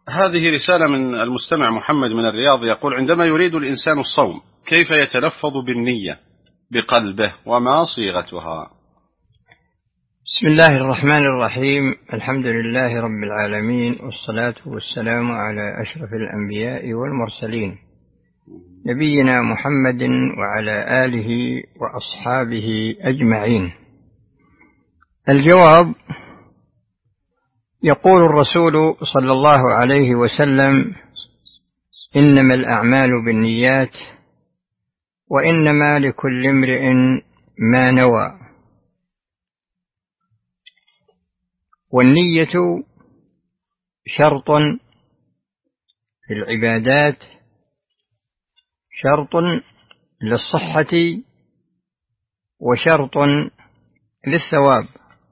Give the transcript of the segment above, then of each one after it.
هذه رسالة من المستمع محمد من الرياض، يقول: عندما يريد الإنسان الصوم كيف يتلفظ بالنية بقلبه وما صيغتها؟ بسم الله الرحمن الرحيم. الحمد لله رب العالمين، والصلاة والسلام على أشرف الأنبياء والمرسلين، نبينا محمد وعلى آله وأصحابه أجمعين. الجواب: يقول الرسول صلى الله عليه وسلم: إنما الأعمال بالنيات وإنما لكل امرئ ما نوى. والنية شرط في العبادات، شرط للصحة وشرط للثواب.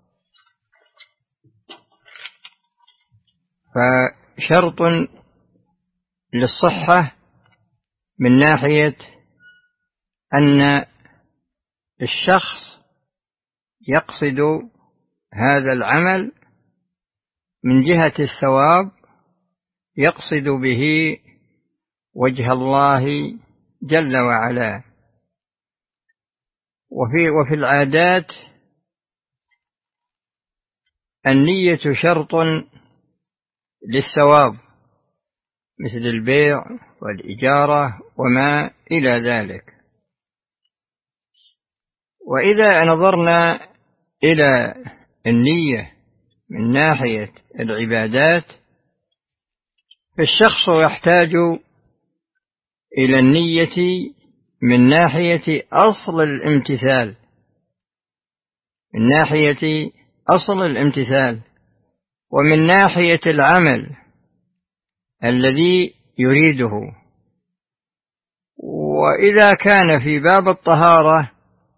فشرط للصحة من ناحية أن الشخص يقصد هذا العمل من جهة الثواب، يقصد به وجه الله جل وعلا. وفي العادات النية شرط للثواب، مثل البيع والإجارة وما إلى ذلك. وإذا نظرنا إلى النية من ناحية العبادات، فالشخص يحتاج إلى النية من ناحية أصل الامتثال، من ناحية أصل الامتثال، ومن ناحية العمل الذي يريده. وإذا كان في باب الطهارة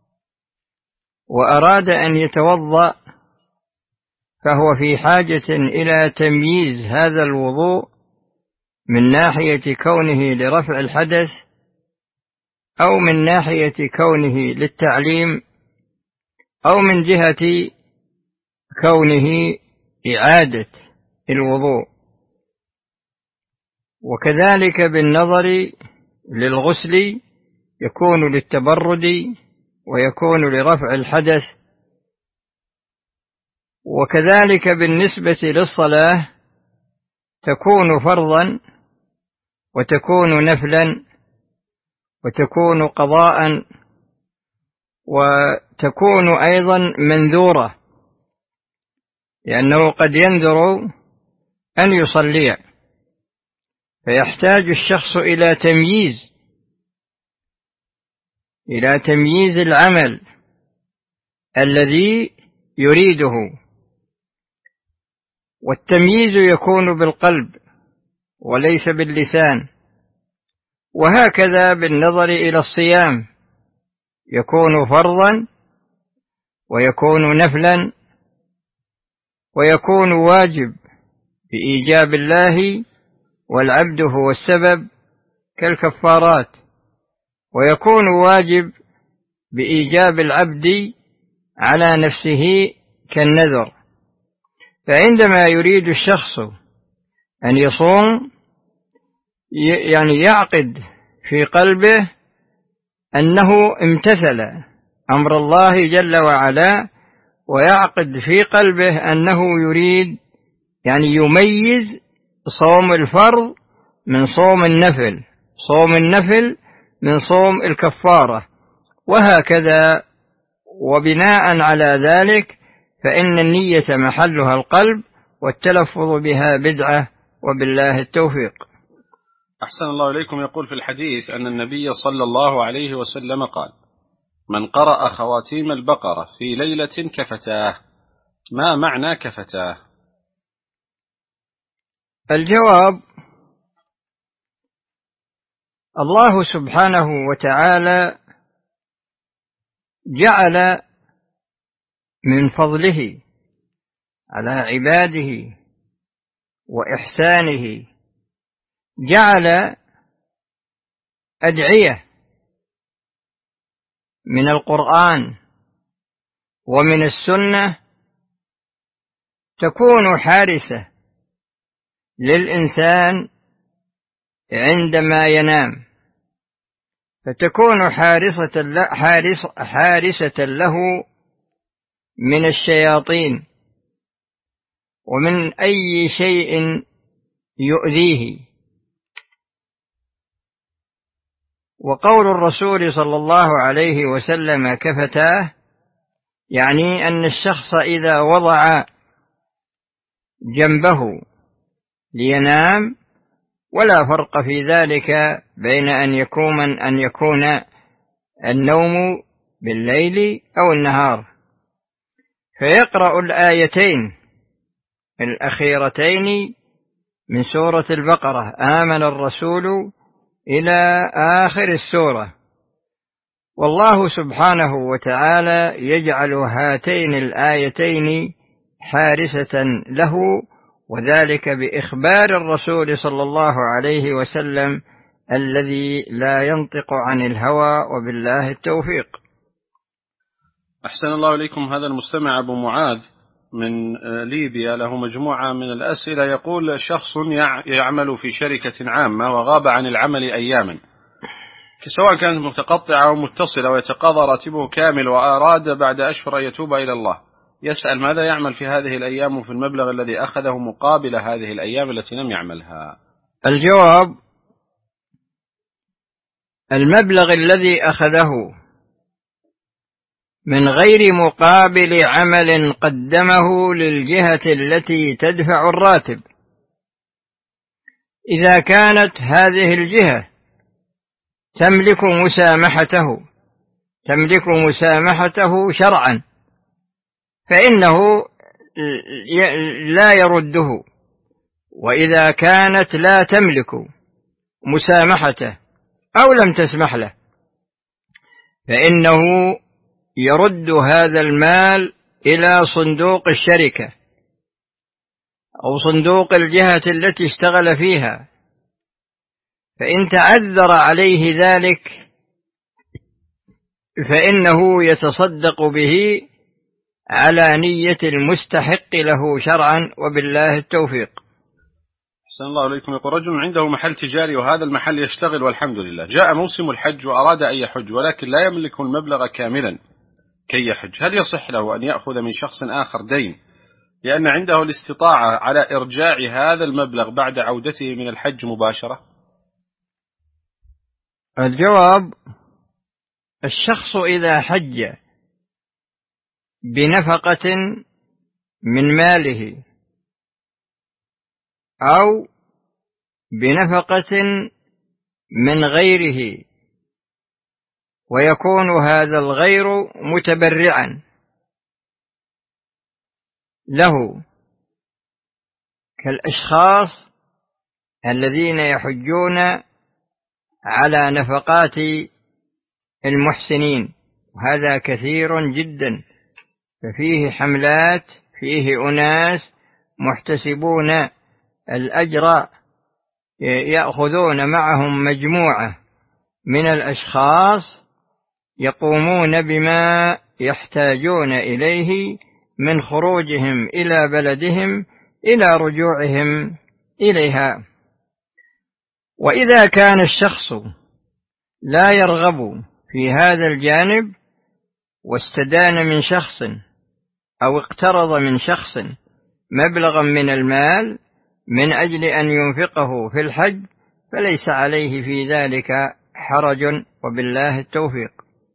وأراد أن يتوضأ، فهو في حاجة إلى تمييز هذا الوضوء من ناحية كونه لرفع الحدث، أو من ناحية كونه للتعليم، أو من جهة كونه إعادة الوضوء. وكذلك بالنظر للغسل، يكون للتبرد ويكون لرفع الحدث. وكذلك بالنسبة للصلاة، تكون فرضا وتكون نفلا وتكون قضاء وتكون أيضا منذورة، لأنه قد ينذر أن يصلي، فيحتاج الشخص إلى تمييز العمل الذي يريده. والتمييز يكون بالقلب وليس باللسان. وهكذا بالنظر إلى الصيام، يكون فرضا ويكون نفلا ويكون واجب بإيجاب الله، والعبد هو السبب كالكفارات، ويكون واجب بإيجاب العبد على نفسه كالنذر. فعندما يريد الشخص أن يصوم، يعني يعقد في قلبه أنه امتثل أمر الله جل وعلا، ويعقد في قلبه أنه يريد يعني يميز صوم الفرض من صوم النفل، صوم النفل من صوم الكفارة، وهكذا. وبناء على ذلك فإن النية محلها القلب، والتلفظ بها بدعة، وبالله التوفيق. أحسن الله إليكم. يقول في الحديث أن النبي صلى الله عليه وسلم قال: من قرأ خواتيم البقرة في ليلة كفتاه. ما معنى كفتاه؟ الجواب: الله سبحانه وتعالى جعل من فضله على عباده وإحسانه، جعل أدعية من القرآن ومن السنة تكون حارسة للإنسان عندما ينام، فتكون حارسة له من الشياطين ومن أي شيء يؤذيه. وقول الرسول صلى الله عليه وسلم كفتاه يعني أن الشخص إذا وضع جنبه لينام ولا فرق في ذلك بين أن يكون النوم بالليل أو النهار، فيقرأ الآيتين الأخيرتين من سورة البقرة آمن الرسول إلى آخر السورة، والله سبحانه وتعالى يجعل هاتين الآيتين حارسة له، وذلك بإخبار الرسول صلى الله عليه وسلم الذي لا ينطق عن الهوى، وبالله التوفيق. أحسن الله إليكم. هذا المستمع أبو معاذ من ليبيا له مجموعة من الأسئلة. يقول شخص يعمل في شركة عامة وغاب عن العمل أياما، سواء كانت متقطعة أو متصلة، ويتقاضى راتبه كامل، وأراد بعد أشهر أن يتوب إلى الله. يسأل ماذا يعمل في هذه الأيام وفي المبلغ الذي أخذه مقابل هذه الأيام التي لم يعملها؟ الجواب: المبلغ الذي أخذه من غير مقابل عمل قدمه للجهة التي تدفع الراتب، إذا كانت هذه الجهة تملك مسامحته شرعا فإنه لا يرده، وإذا كانت لا تملك مسامحته أو لم تسمح له فإنه يرد هذا المال إلى صندوق الشركة أو صندوق الجهة التي اشتغل فيها، فإن تعذر عليه ذلك فإنه يتصدق به على نية المستحق له شرعا، وبالله التوفيق. أحسن الله إليكم. يقول رجل عنده محل تجاري وهذا المحل يشتغل والحمد لله، جاء موسم الحج وأراد أن يحج ولكن لا يملك المبلغ كاملا كي يحج، هل يصح له أن يأخذ من شخص آخر دين لأن عنده الاستطاعة على إرجاع هذا المبلغ بعد عودته من الحج مباشرة؟ الجواب: الشخص إذا حج بنفقة من ماله أو بنفقة من غيره ويكون هذا الغير متبرعا له، كالأشخاص الذين يحجون على نفقات المحسنين، وهذا كثير جدا، ففيه حملات، فيه أناس محتسبون الأجر يأخذون معهم مجموعة من الأشخاص يقومون بما يحتاجون إليه من خروجهم إلى بلدهم إلى رجوعهم إليها. وإذا كان الشخص لا يرغب في هذا الجانب واستدان من شخص أو اقترض من شخص مبلغا من المال من أجل أن ينفقه في الحج فليس عليه في ذلك حرج، وبالله التوفيق.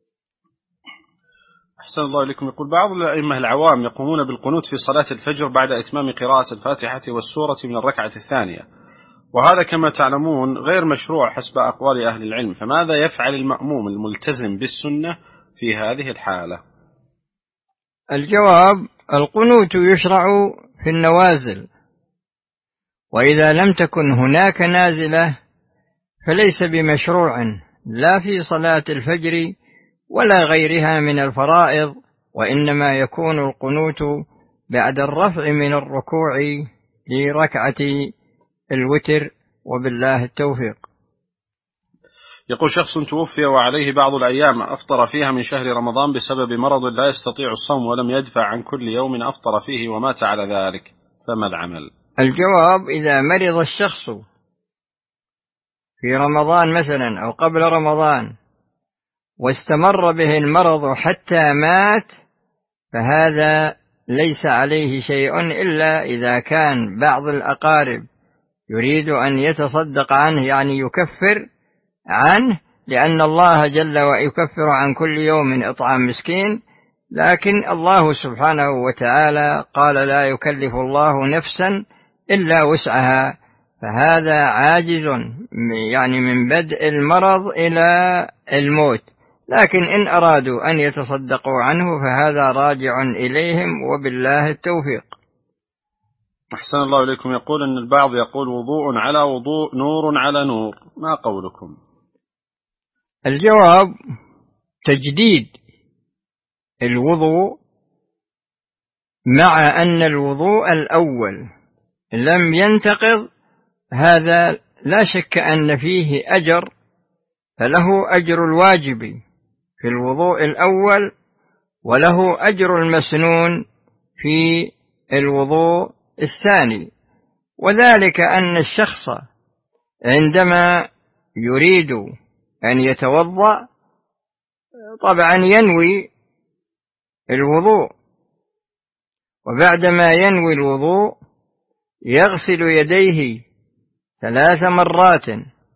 أحسن الله إليكم. يقول بعض الأئمة العوام يقومون بالقنوت في صلاة الفجر بعد إتمام قراءة الفاتحة والسورة من الركعة الثانية، وهذا كما تعلمون غير مشروع حسب أقوال أهل العلم، فماذا يفعل المأموم الملتزم بالسنة في هذه الحالة؟ الجواب: القنوت يشرع في النوازل، وإذا لم تكن هناك نازلة فليس بمشروع لا في صلاة الفجر ولا غيرها من الفرائض، وإنما يكون القنوت بعد الرفع من الركوع لركعة الوتر، وبالله التوفيق. يقول شخص توفي وعليه بعض الأيام أفطر فيها من شهر رمضان بسبب مرض لا يستطيع الصوم ولم يدفع عن كل يوم أفطر فيه ومات على ذلك، فما العمل؟ الجواب: إذا مرض الشخص في رمضان مثلا أو قبل رمضان واستمر به المرض حتى مات، فهذا ليس عليه شيء إلا إذا كان بعض الأقارب يريد أن يتصدق عنه، يعني يكفر عنه، لأن الله جل وعلا يكفر عن كل يوم إطعام مسكين، لكن الله سبحانه وتعالى قال: لا يكلف الله نفسا إلا وسعها، فهذا عاجز يعني من بدء المرض إلى الموت، لكن إن أرادوا أن يتصدقوا عنه فهذا راجع إليهم، وبالله التوفيق. أحسن الله إليكم. يقول أن البعض يقول: وضوء على وضوء، نور على نور، ما قولكم؟ الجواب: تجديد الوضوء، مع أن الوضوء الأول لم ينتقض، هذا لا شك أن فيه أجر، فله أجر الواجب في الوضوء الأول، وله أجر المسنون في الوضوء الثاني، وذلك أن الشخص عندما يريد أن يتوضأ طبعا ينوي الوضوء، وبعدما ينوي الوضوء يغسل يديه 3 مرات،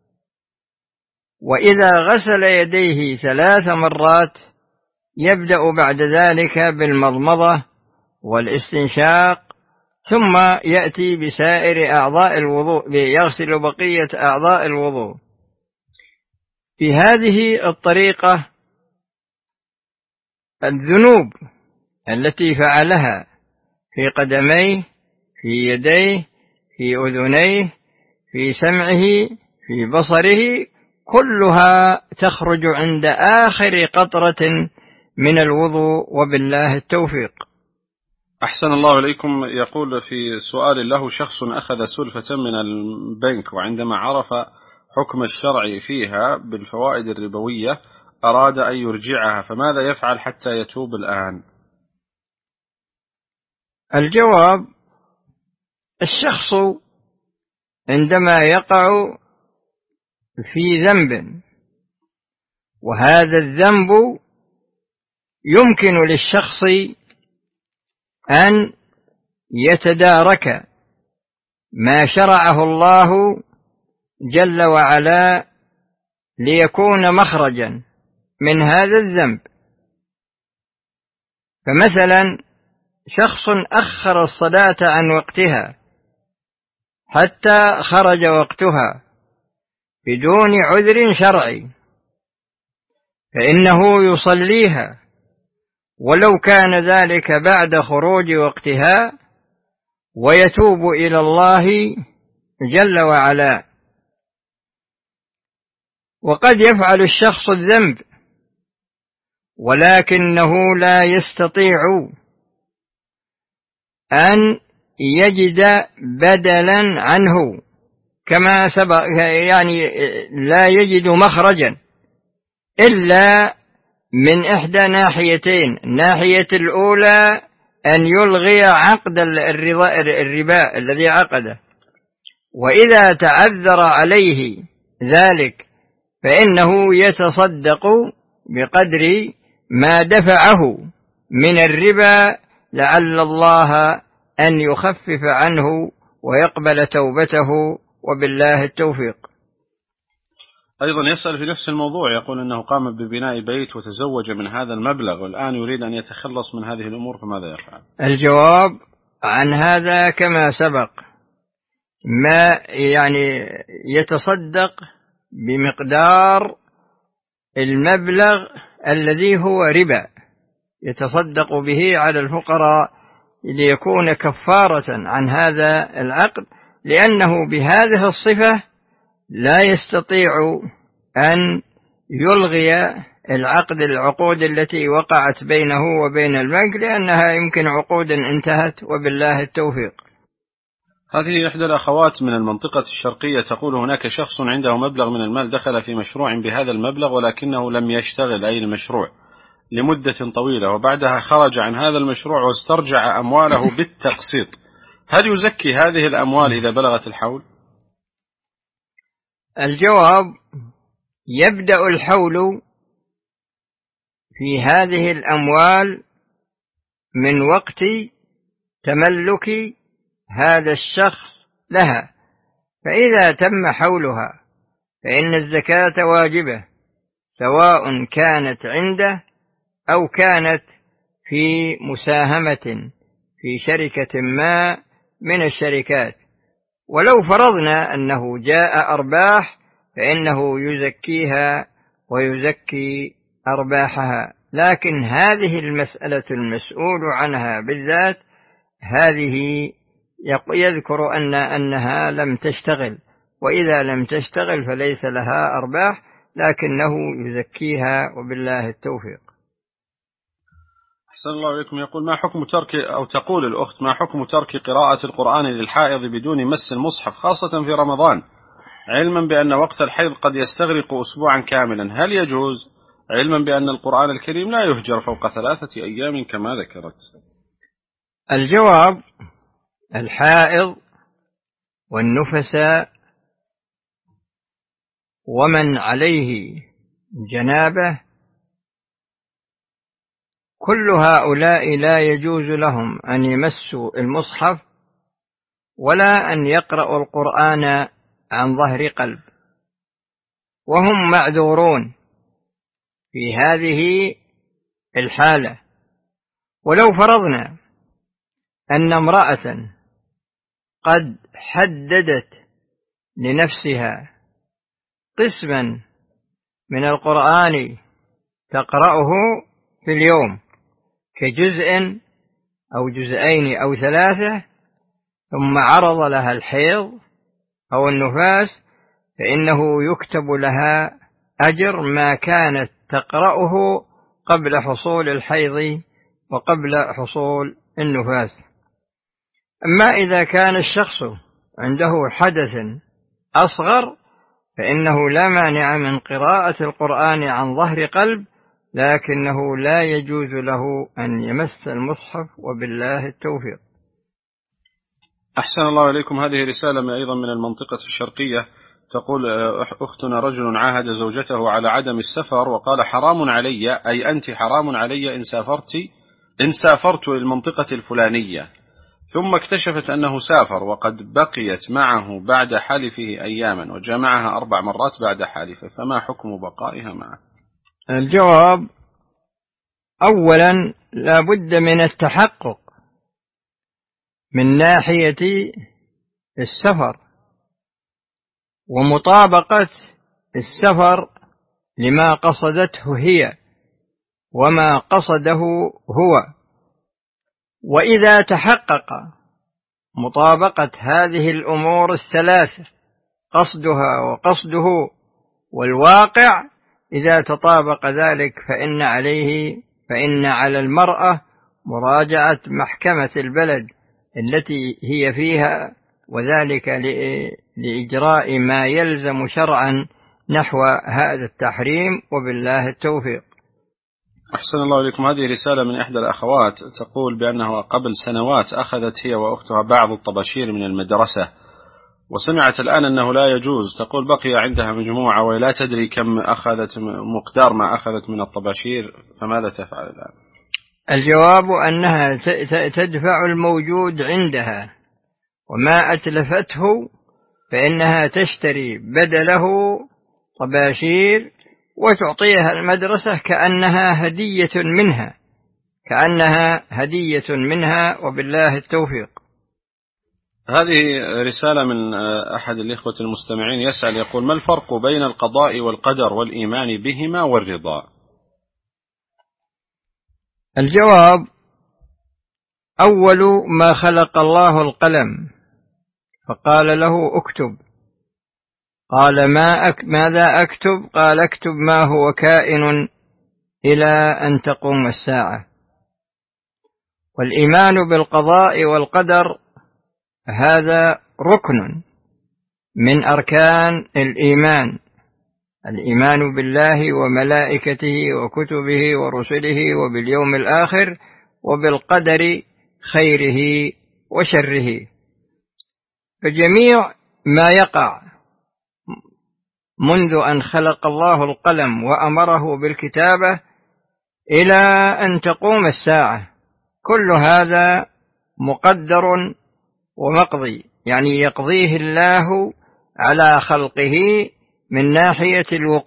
وإذا غسل يديه 3 مرات يبدأ بعد ذلك بالمضمضة والاستنشاق، ثم يأتي بسائر أعضاء الوضوء، يغسل بقية أعضاء الوضوء. في هذه الطريقة الذنوب التي فعلها في قدميه، في يديه، في أذنيه، في سمعه، في بصره، كلها تخرج عند آخر قطرة من الوضوء، وبالله التوفيق. أحسن الله إليكم. يقول في سؤال له: شخص أخذ سلفة من البنك، وعندما عرف حكم الشرع فيها بالفوائد الربوية أراد أن يرجعها، فماذا يفعل حتى يتوب الآن؟ الجواب: الشخص عندما يقع في ذنب، وهذا الذنب يمكن للشخص أن يتدارك ما شرعه الله جل وعلا ليكون مخرجا من هذا الذنب. فمثلا شخص أخر الصلاة عن وقتها حتى خرج وقتها بدون عذر شرعي، فإنه يصليها ولو كان ذلك بعد خروج وقتها، ويتوب إلى الله جل وعلا. وقد يفعل الشخص الذنب ولكنه لا يستطيع أن يجد بدلا عنه كما سبق، يعني لا يجد مخرجا إلا من إحدى ناحيتين: الناحية الأولى أن يلغي عقد الربا الذي عقده، وإذا تعذر عليه ذلك فإنه يتصدق بقدر ما دفعه من الربا، لعل الله أن يخفف عنه ويقبل توبته، وبالله التوفيق. أيضا يسأل في نفس الموضوع، يقول أنه قام ببناء بيت وتزوج من هذا المبلغ، والآن يريد أن يتخلص من هذه الأمور، فماذا يفعل؟ الجواب عن هذا كما سبق: ما يعني يتصدق بمقدار المبلغ الذي هو ربا، يتصدق به على الفقراء ليكون كفارة عن هذا العقد، لأنه بهذه الصفة لا يستطيع أن يلغي العقود التي وقعت بينه وبين البنك، لأنها يمكن عقود انتهت، وبالله التوفيق. هذه إحدى الأخوات من المنطقة الشرقية تقول: هناك شخص عنده مبلغ من المال دخل في مشروع بهذا المبلغ، ولكنه لم يشتغل أي المشروع لمدة طويلة، وبعدها خرج عن هذا المشروع واسترجع أمواله بالتقسيط، هل يزكي هذه الأموال إذا بلغت الحول؟ الجواب: يبدأ الحول في هذه الأموال من وقت تملك هذا الشخص لها، فإذا تم حولها فإن الزكاة واجبة، سواء كانت عنده أو كانت في مساهمة في شركة ما من الشركات. ولو فرضنا أنه جاء أرباح فإنه يزكيها ويزكي أرباحها، لكن هذه المسألة المسؤول عنها بالذات هذه يذكر أنها لم تشتغل، وإذا لم تشتغل فليس لها أرباح، لكنه يزكيها وبالله التوفيق. أحسن الله إليكم. يقول ما حكم ترك، أو تقول الأخت ما حكم ترك قراءة القرآن للحائض بدون مس المصحف خاصة في رمضان، علما بأن وقت الحيض قد يستغرق أسبوعا كاملا، هل يجوز؟ علما بأن القرآن الكريم لا يهجر فوق 3 أيام كما ذكرت. الجواب: الحائض والنفساء ومن عليه جنابه كل هؤلاء لا يجوز لهم أن يمسوا المصحف ولا أن يقرأوا القرآن عن ظهر قلب، وهم معذورون في هذه الحالة. ولو فرضنا أن امرأة قد حددت لنفسها قسما من القرآن تقرأه في اليوم كجزء أو جزئين أو 3، ثم عرض لها الحيض أو النفاس، فإنه يكتب لها أجر ما كانت تقرأه قبل حصول الحيض وقبل حصول النفاس. أما إذا كان الشخص عنده حدث أصغر فإنه لا مانع من قراءة القرآن عن ظهر قلب، لكنه لا يجوز له أن يمس المصحف وبالله التوفيق. أحسن الله إليكم. هذه رسالة أيضا من المنطقة الشرقية، تقول أختنا رجل عاهد زوجته على عدم السفر وقال حرام علي، أي أنت حرام علي إن سافرت للمنطقة الفلانية، ثم اكتشفت أنه سافر وقد بقيت معه بعد حلفه أياما وجمعها 4 مرات بعد حلفه، فما حكم بقائها معه؟ الجواب: أولا لا بد من التحقق من ناحية السفر ومطابقة السفر لما قصدته هي وما قصده هو، وإذا تحقق مطابقة هذه الأمور الثلاثة، قصدها وقصده والواقع، إذا تطابق ذلك فإن على المرأة مراجعة محكمة البلد التي هي فيها، وذلك لإجراء ما يلزم شرعا نحو هذا التحريم، وبالله التوفيق. أحسن الله إليكم. هذه رسالة من إحدى الأخوات، تقول بأنه قبل سنوات أخذت هي وأختها بعض الطباشير من المدرسة، وسمعت الآن أنه لا يجوز. تقول بقي عندها مجموعة ولا تدري كم أخذت، مقدار ما أخذت من الطباشير، فماذا تفعل الآن؟ الجواب أنها تدفع الموجود عندها، وما أتلفته فإنها تشتري بدله طباشير وتعطيها المدرسة كأنها هدية منها وبالله التوفيق. هذه رسالة من أحد الإخوة المستمعين يسأل، يقول ما الفرق بين القضاء والقدر والإيمان بهما والرضا؟ الجواب: أول ما خلق الله القلم فقال له اكتب، قال ماذا أكتب؟ قال اكتب ما هو كائن إلى أن تقوم الساعة. والإيمان بالقضاء والقدر هذا ركن من أركان الإيمان بالله وملائكته وكتبه ورسله وباليوم الآخر وبالقدر خيره وشره. فجميع ما يقع منذ أن خلق الله القلم وأمره بالكتابة إلى أن تقوم الساعة كل هذا مقدر ومقضي، يعني يقضيه الله على خلقه من ناحية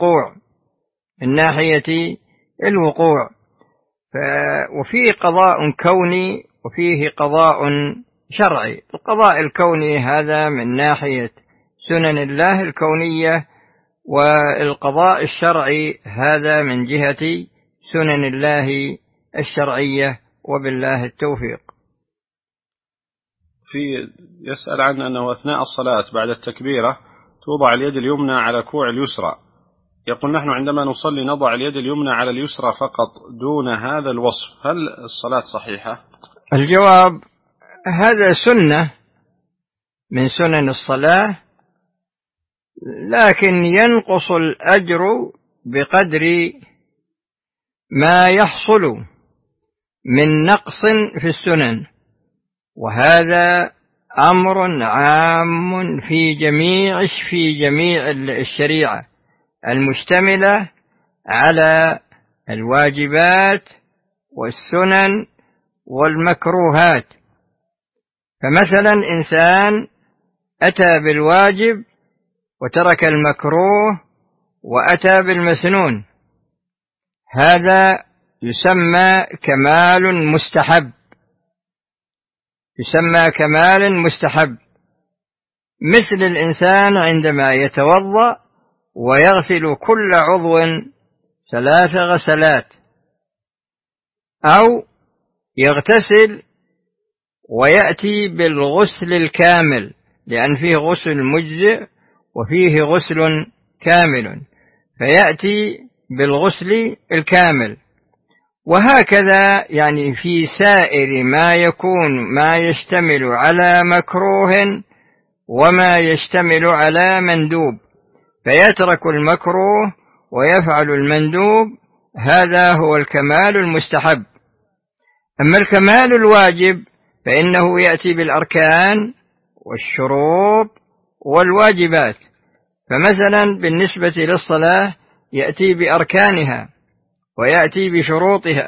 الوقوع. وفيه قضاء كوني وفيه قضاء شرعي. القضاء الكوني هذا من ناحية سنن الله الكونية، والقضاء الشرعي هذا من جهة سنن الله الشرعية، وبالله التوفيق. يسأل عن أنه أثناء الصلاة بعد التكبيرة توضع اليد اليمنى على كوع اليسرى، يقول نحن عندما نصلي نضع اليد اليمنى على اليسرى فقط دون هذا الوصف، هل الصلاة صحيحة؟ الجواب هذا سنة من سنن الصلاة، لكن ينقص الأجر بقدر ما يحصل من نقص في السنن، وهذا أمر عام في جميع الشريعة المشتملة على الواجبات والسنن والمكروهات. فمثلا إنسان أتى بالواجب وترك المكروه وأتى بالمسنون، هذا يسمى كمال مستحب، مثل الإنسان عندما يتوضأ ويغسل كل عضو 3 غسلات، أو يغتسل ويأتي بالغسل الكامل، لأن فيه غسل مجزئ وفيه غسل كامل، فيأتي بالغسل الكامل. وهكذا يعني في سائر ما يشتمل على مكروه وما يشتمل على مندوب، فيترك المكروه ويفعل المندوب، هذا هو الكمال المستحب. أما الكمال الواجب فإنه يأتي بالأركان والشروط والواجبات. فمثلا بالنسبة للصلاة يأتي بأركانها ويأتي بشروطها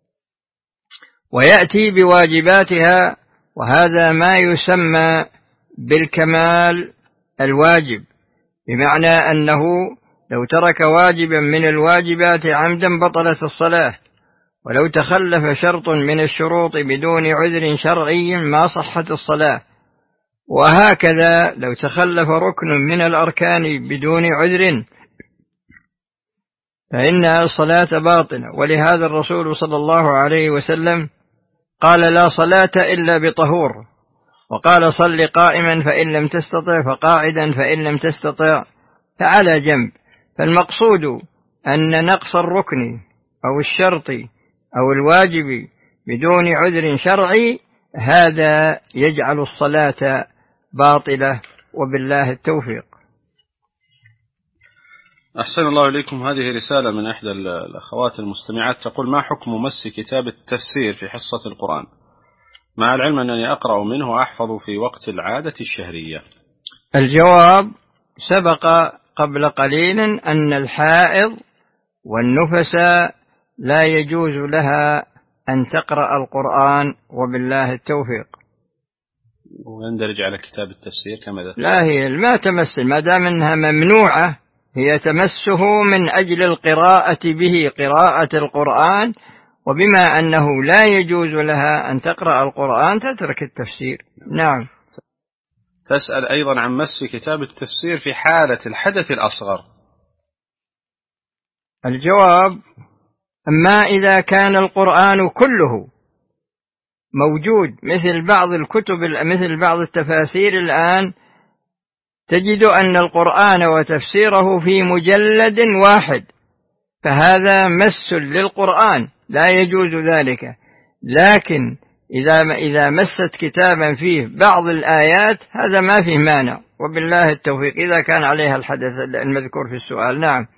ويأتي بواجباتها، وهذا ما يسمى بالكمال الواجب، بمعنى أنه لو ترك واجبا من الواجبات عمدا بطلت الصلاة، ولو تخلف شرط من الشروط بدون عذر شرعي ما صحت الصلاة، وهكذا لو تخلف ركن من الأركان بدون عذر فإن الصلاة باطلة. ولهذا الرسول صلى الله عليه وسلم قال لا صلاة إلا بطهور، وقال صل قائما فإن لم تستطع فقاعدا فإن لم تستطع فعلى جنب. فالمقصود أن نقص الركن أو الشرط أو الواجب بدون عذر شرعي هذا يجعل الصلاة باطلة، وبالله التوفيق. أحسن الله إليكم. هذه رسالة من إحدى الأخوات المستمعات تقول: ما حكم مس كتاب التفسير في حصة القرآن، مع العلم أنني أقرأ منه وأحفظ في وقت العادة الشهرية؟ الجواب سبق قبل قليل أن الحائض والنفس لا يجوز لها أن تقرأ القرآن، وبالله التوفيق. ويندرج على كتاب التفسير كما ذكرت؟ لا، هي ما تمس، ما دام أنها ممنوعة هي تمسه من أجل القراءة به، قراءة القرآن، وبما أنه لا يجوز لها أن تقرأ القرآن تترك التفسير. نعم. تسأل أيضا عن مس كتاب التفسير في حالة الحدث الأصغر. الجواب: أما إذا كان القرآن كله موجود، مثل بعض التفاسير الآن تجد أن القرآن وتفسيره في مجلد واحد، فهذا مس للقرآن لا يجوز ذلك. لكن إذا مست كتابا فيه بعض الآيات هذا ما فيه مانع، وبالله التوفيق، إذا كان عليها الحدث المذكور في السؤال. نعم.